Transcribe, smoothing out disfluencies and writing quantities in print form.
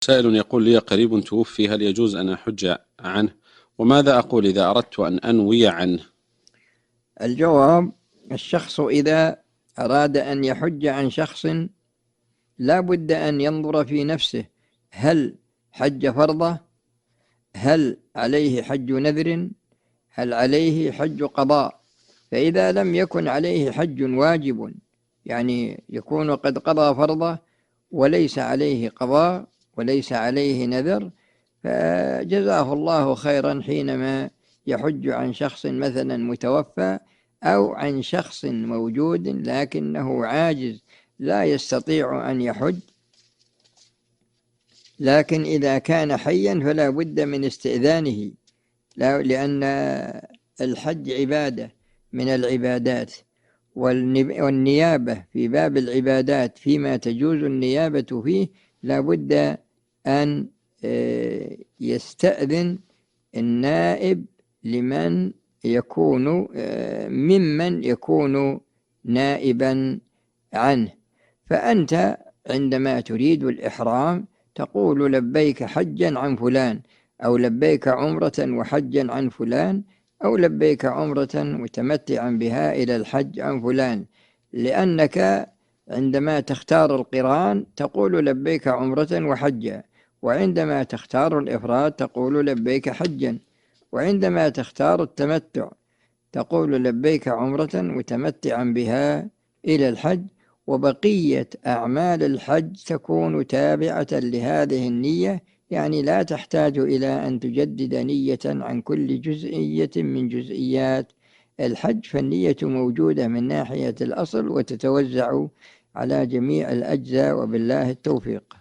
سائل يقول لي قريب توفي، هل يجوز أن أحج عنه؟ وماذا أقول إذا أردت أن أنوي عنه؟ الجواب: الشخص إذا أراد أن يحج عن شخص لا بد أن ينظر في نفسه، هل حج فرضه؟ هل عليه حج نذر؟ هل عليه حج قضاء؟ فإذا لم يكن عليه حج واجب، يعني يكون قد قضى فرضه وليس عليه قضاء وليس عليه نذر، فجزاه الله خيرا حينما يحج عن شخص مثلا متوفى أو عن شخص موجود لكنه عاجز لا يستطيع أن يحج. لكن إذا كان حيا فلا بد من استئذانه، لأن الحج عبادة من العبادات، والنيابة في باب العبادات فيما تجوز النيابة فيه لا بد أن يستأذن النائب لمن يكون ممن يكون نائبا عنه. فأنت عندما تريد الإحرام تقول لبيك حجا عن فلان، أو لبيك عمرة وحجا عن فلان، أو لبيك عمرة متمتعا بها إلى الحج عن فلان، لأنك عندما تختار القران تقول لبيك عمرة وحجا، وعندما تختار الإفراد تقول لبيك حجا، وعندما تختار التمتع تقول لبيك عمرة متمتعا بها إلى الحج. وبقية أعمال الحج تكون تابعة لهذه النية، يعني لا تحتاج إلى أن تجدد نية عن كل جزئية من جزئيات الحج، فالنية موجودة من ناحية الأصل وتتوزع على جميع الأجزاء، وبالله التوفيق.